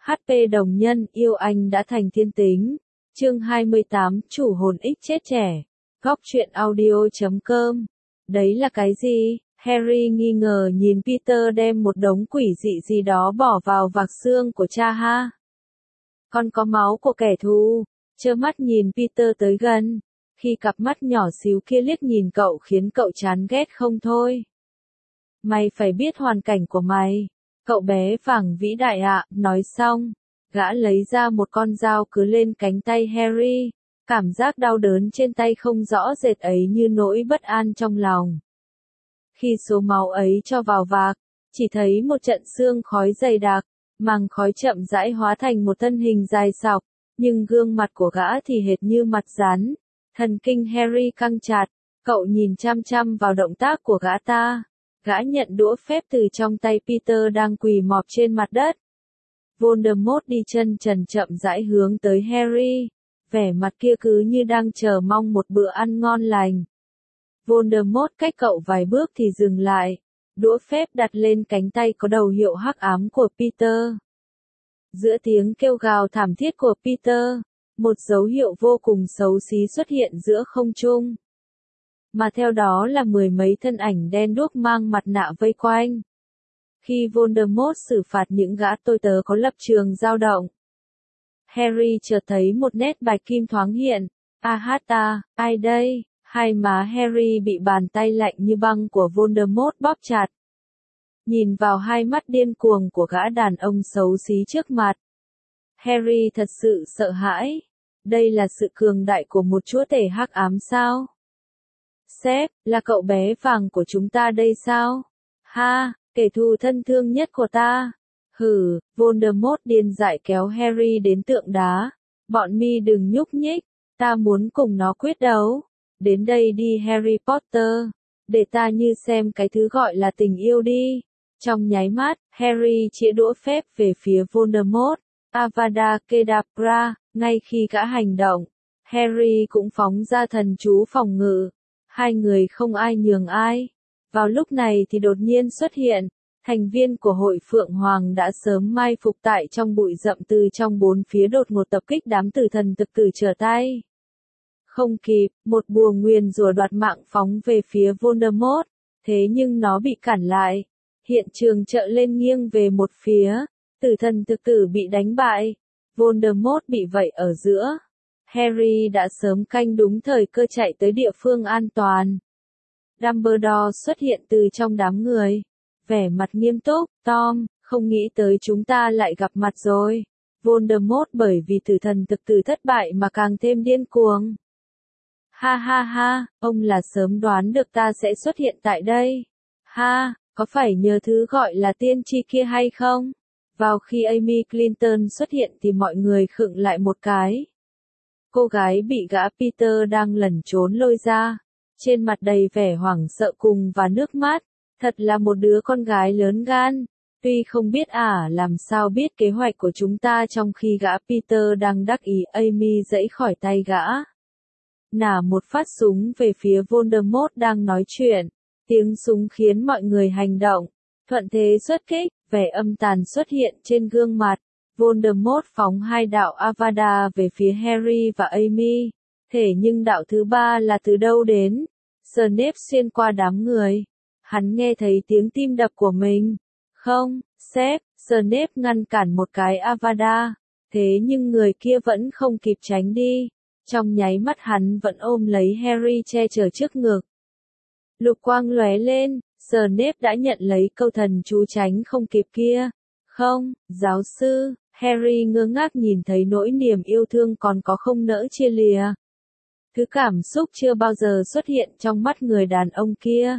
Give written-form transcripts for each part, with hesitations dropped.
HP đồng nhân, yêu anh đã thành thiên tính. Chương 28, chủ hồn ích chết trẻ. Góc truyện audio.com. Đấy là cái gì? Harry nghi ngờ nhìn Peter đem một đống quỷ dị gì đó bỏ vào vạc xương của cha ha. Con có máu của kẻ thù. Trơ mắt nhìn Peter tới gần. Khi cặp mắt nhỏ xíu kia liếc nhìn cậu khiến cậu chán ghét không thôi. Mày phải biết hoàn cảnh của mày. Cậu bé vàng vĩ đại ạ, nói xong. Gã lấy ra một con dao cứ lên cánh tay Harry. Cảm giác đau đớn trên tay không rõ rệt ấy như nỗi bất an trong lòng. Khi số máu ấy cho vào vạc, chỉ thấy một trận sương khói dày đặc, màng khói chậm rãi hóa thành một thân hình dài sọc, nhưng gương mặt của gã thì hệt như mặt rắn. Thần kinh Harry căng chặt, cậu nhìn chăm chăm vào động tác của gã ta. Gã nhận đũa phép từ trong tay Peter đang quỳ mọp trên mặt đất. Voldemort đi chân trần chậm rãi hướng tới Harry, vẻ mặt kia cứ như đang chờ mong một bữa ăn ngon lành. Voldemort cách cậu vài bước thì dừng lại, đũa phép đặt lên cánh tay có đầu hiệu hắc ám của Peter. Giữa tiếng kêu gào thảm thiết của Peter, một dấu hiệu vô cùng xấu xí xuất hiện giữa không trung. Mà theo đó là mười mấy thân ảnh đen đuốc mang mặt nạ vây quanh. Khi Voldemort xử phạt những gã tôi tớ có lập trường dao động, Harry chợt thấy một nét bạch kim thoáng hiện. Ahata, ai đây? Hai má Harry bị bàn tay lạnh như băng của Voldemort bóp chặt. Nhìn vào hai mắt điên cuồng của gã đàn ông xấu xí trước mặt, Harry thật sự sợ hãi. Đây là sự cường đại của một chúa tể hắc ám sao? Sếp, là cậu bé vàng của chúng ta đây sao? Ha, kẻ thù thân thương nhất của ta. Hừ, Voldemort điên dại kéo Harry đến tượng đá. Bọn mi đừng nhúc nhích, ta muốn cùng nó quyết đấu. Đến đây đi Harry Potter, để ta như xem cái thứ gọi là tình yêu đi. Trong nháy mắt, Harry chĩa đũa phép về phía Voldemort. Avada Kedavra, ngay khi gã hành động, Harry cũng phóng ra thần chú phòng ngự. Hai người không ai nhường ai. Vào lúc này thì đột nhiên xuất hiện, thành viên của hội Phượng Hoàng đã sớm mai phục tại trong bụi rậm từ trong bốn phía đột ngột tập kích đám tử thần thực tử trở tay. Không kịp, một bùa nguyền rủa đoạt mạng phóng về phía Voldemort, thế nhưng nó bị cản lại. Hiện trường trợ lên nghiêng về một phía, tử thần thực tử bị đánh bại, Voldemort bị vây ở giữa. Harry đã sớm canh đúng thời cơ chạy tới địa phương an toàn. Dumbledore xuất hiện từ trong đám người, vẻ mặt nghiêm túc. Tom, không nghĩ tới chúng ta lại gặp mặt rồi. Voldemort bởi vì tử thần thực tử thất bại mà càng thêm điên cuồng. Ha ha ha, ông là sớm đoán được ta sẽ xuất hiện tại đây. Ha, có phải nhờ thứ gọi là tiên tri kia hay không? Vào khi Amy Clinton xuất hiện thì mọi người khựng lại một cái. Cô gái bị gã Peter đang lẩn trốn lôi ra, trên mặt đầy vẻ hoảng sợ cùng và nước mắt. Thật là một đứa con gái lớn gan. Tuy không biết làm sao biết kế hoạch của chúng ta trong khi gã Peter đang đắc ý, Amy giãy khỏi tay gã. Nả một phát súng về phía Voldemort đang nói chuyện. Tiếng súng khiến mọi người hành động. Thuận thế xuất kích, vẻ âm tàn xuất hiện trên gương mặt. Voldemort phóng hai đạo Avada về phía Harry và Amy. Thế nhưng đạo thứ ba là từ đâu đến? Snape xuyên qua đám người. Hắn nghe thấy tiếng tim đập của mình. Không, sếp, Snape ngăn cản một cái Avada. Thế nhưng người kia vẫn không kịp tránh đi. Trong nháy mắt hắn vẫn ôm lấy Harry che chở trước ngực. Lục quang lóe lên, Snape đã nhận lấy câu thần chú tránh không kịp kia. Không, giáo sư, Harry ngơ ngác nhìn thấy nỗi niềm yêu thương còn có không nỡ chia lìa. Thứ cảm xúc chưa bao giờ xuất hiện trong mắt người đàn ông kia.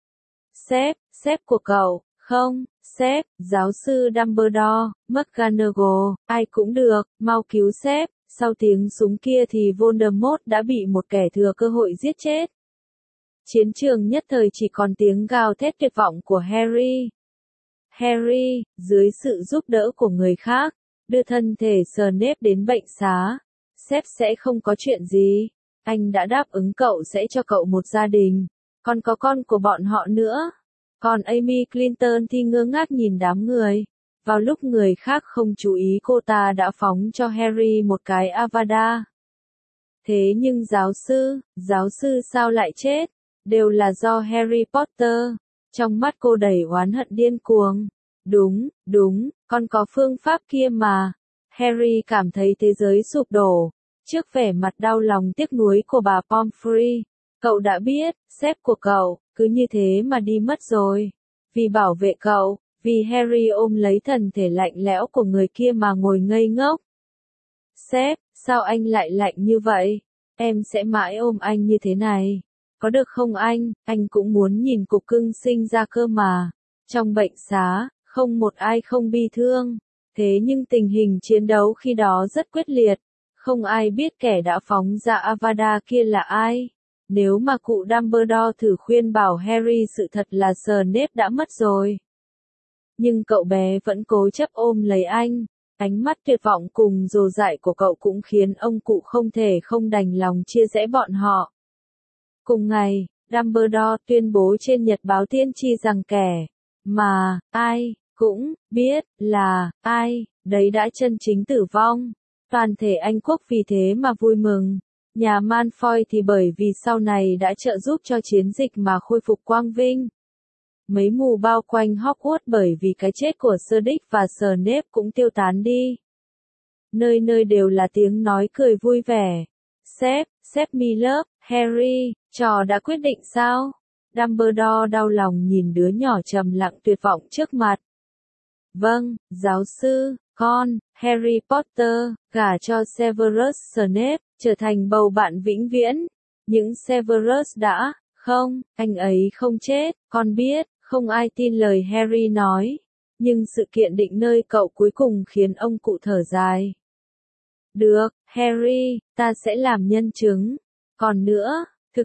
Sếp của cậu, không, sếp, giáo sư Dumbledore, McGonagall, ai cũng được, mau cứu sếp. Sau tiếng súng kia thì Voldemort đã bị một kẻ thừa cơ hội giết chết. Chiến trường nhất thời chỉ còn tiếng gào thét tuyệt vọng của Harry. Harry, dưới sự giúp đỡ của người khác, đưa thân thể Snape đến bệnh xá. Sếp sẽ không có chuyện gì. Anh đã đáp ứng cậu sẽ cho cậu một gia đình. Còn có con của bọn họ nữa. Còn Amy Clinton thì ngơ ngác nhìn đám người. Vào lúc người khác không chú ý cô ta đã phóng cho Harry một cái Avada. Thế nhưng giáo sư sao lại chết? Đều là do Harry Potter. Trong mắt cô đầy oán hận điên cuồng. Đúng, con có phương pháp kia mà. Harry cảm thấy thế giới sụp đổ. Trước vẻ mặt đau lòng tiếc nuối của bà Pomfrey, cậu đã biết, sếp của cậu, cứ như thế mà đi mất rồi. Vì bảo vệ cậu, vì Harry ôm lấy thân thể lạnh lẽo của người kia mà ngồi ngây ngốc. Sếp, sao anh lại lạnh như vậy? Em sẽ mãi ôm anh như thế này. Có được không anh cũng muốn nhìn cục cưng sinh ra cơ mà. Trong bệnh xá, không một ai không bi thương. Thế nhưng tình hình chiến đấu khi đó rất quyết liệt. Không ai biết kẻ đã phóng ra Avada kia là ai. Nếu mà cụ Dumbledore thử khuyên bảo Harry sự thật là Snape đã mất rồi. Nhưng cậu bé vẫn cố chấp ôm lấy anh. Ánh mắt tuyệt vọng cùng dồ dại của cậu cũng khiến ông cụ không thể không đành lòng chia rẽ bọn họ. Cùng ngày, Dumbledore tuyên bố trên nhật báo tiên tri rằng kẻ mà ai cũng biết là ai, đấy đã chân chính tử vong. Toàn thể Anh quốc vì thế mà vui mừng. Nhà Malfoy thì bởi vì sau này đã trợ giúp cho chiến dịch mà khôi phục quang vinh. Mấy mù bao quanh Hogwarts bởi vì cái chết của Cedric và Snape cũng tiêu tán đi. Nơi nơi đều là tiếng nói cười vui vẻ. Sếp Miller, Harry, trò đã quyết định sao? Dumbledore đau lòng nhìn đứa nhỏ trầm lặng tuyệt vọng trước mặt. Vâng, giáo sư, con, Harry Potter, gả cho Severus Snape, trở thành bầu bạn vĩnh viễn. Những Severus đã, không, anh ấy không chết, con biết, không ai tin lời Harry nói. Nhưng sự kiện định nơi cậu cuối cùng khiến ông cụ thở dài. Được, Harry, ta sẽ làm nhân chứng. Còn nữa, thực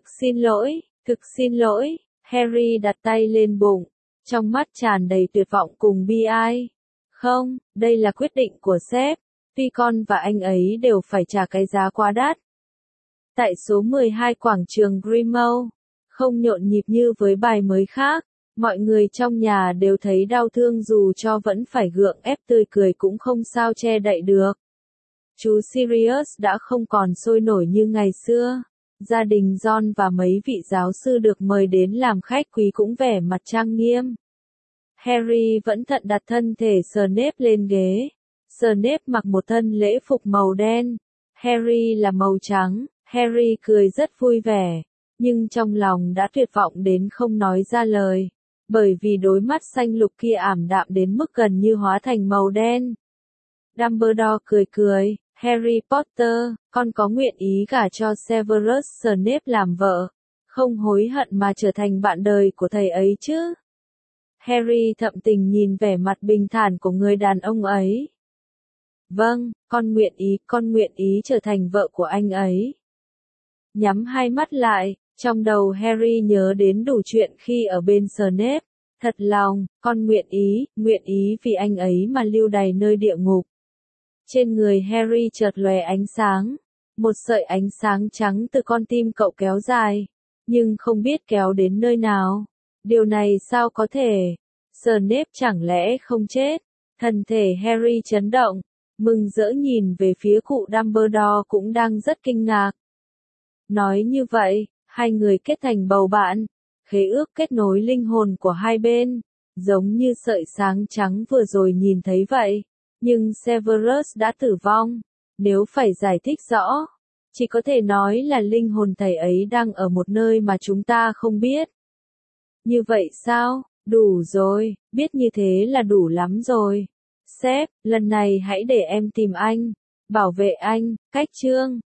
xin lỗi, Harry đặt tay lên bụng, trong mắt tràn đầy tuyệt vọng cùng bi ai. Không, đây là quyết định của sếp, tuy con và anh ấy đều phải trả cái giá quá đắt. Tại số 12 quảng trường Grimmauld, không nhộn nhịp như với bài mới khác, mọi người trong nhà đều thấy đau thương dù cho vẫn phải gượng ép tươi cười cũng không sao che đậy được. Chú Sirius đã không còn sôi nổi như ngày xưa. Gia đình John và mấy vị giáo sư được mời đến làm khách quý cũng vẻ mặt trang nghiêm. Harry vẫn thận đặt thân thể Snape lên ghế. Snape mặc một thân lễ phục màu đen. Harry là màu trắng. Harry cười rất vui vẻ. Nhưng trong lòng đã tuyệt vọng đến không nói ra lời. Bởi vì đôi mắt xanh lục kia ảm đạm đến mức gần như hóa thành màu đen. Dumbledore cười. Harry Potter, con có nguyện ý gả cho Severus Snape làm vợ, không hối hận mà trở thành bạn đời của thầy ấy chứ? Harry thậm tình nhìn vẻ mặt bình thản của người đàn ông ấy. Vâng, con nguyện ý trở thành vợ của anh ấy. Nhắm hai mắt lại, trong đầu Harry nhớ đến đủ chuyện khi ở bên Snape. Thật lòng, con nguyện ý vì anh ấy mà lưu đày nơi địa ngục. Trên người Harry chợt lóe ánh sáng. Một sợi ánh sáng trắng từ con tim cậu kéo dài. Nhưng không biết kéo đến nơi nào. Điều này sao có thể? Snape chẳng lẽ không chết? Thân thể Harry chấn động. Mừng rỡ nhìn về phía cụ Dumbledore cũng đang rất kinh ngạc. Nói như vậy, hai người kết thành bầu bạn. Khế ước kết nối linh hồn của hai bên. Giống như sợi sáng trắng vừa rồi nhìn thấy vậy. Nhưng Severus đã tử vong. Nếu phải giải thích rõ, chỉ có thể nói là linh hồn thầy ấy đang ở một nơi mà chúng ta không biết. Như vậy sao? Đủ rồi, biết như thế là đủ lắm rồi. Sếp, lần này hãy để em tìm anh. Bảo vệ anh, cách chương.